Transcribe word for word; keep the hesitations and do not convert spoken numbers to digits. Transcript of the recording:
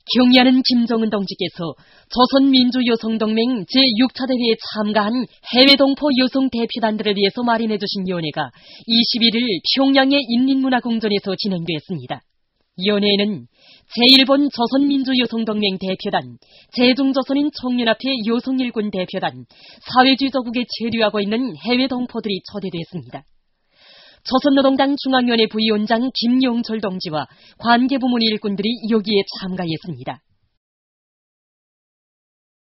경의하는 김정은 동지께서 조선민주여성동맹 제육 차 대회에 참가한 해외 동포 여성 대표단들을 위해서 마련해 주신 연회가 이십일 일 평양의 인민문화궁전에서 진행됐습니다. 연회에는 제일 번 조선민주여성동맹 대표단, 제중조선인 청년합회 여성일군 대표단, 사회주의저국에 체류하고 있는 해외 동포들이 초대됐습니다. 조선노동당 중앙위원회 부위원장 김용철 동지와 관계부문 일꾼들이 여기에 참가했습니다.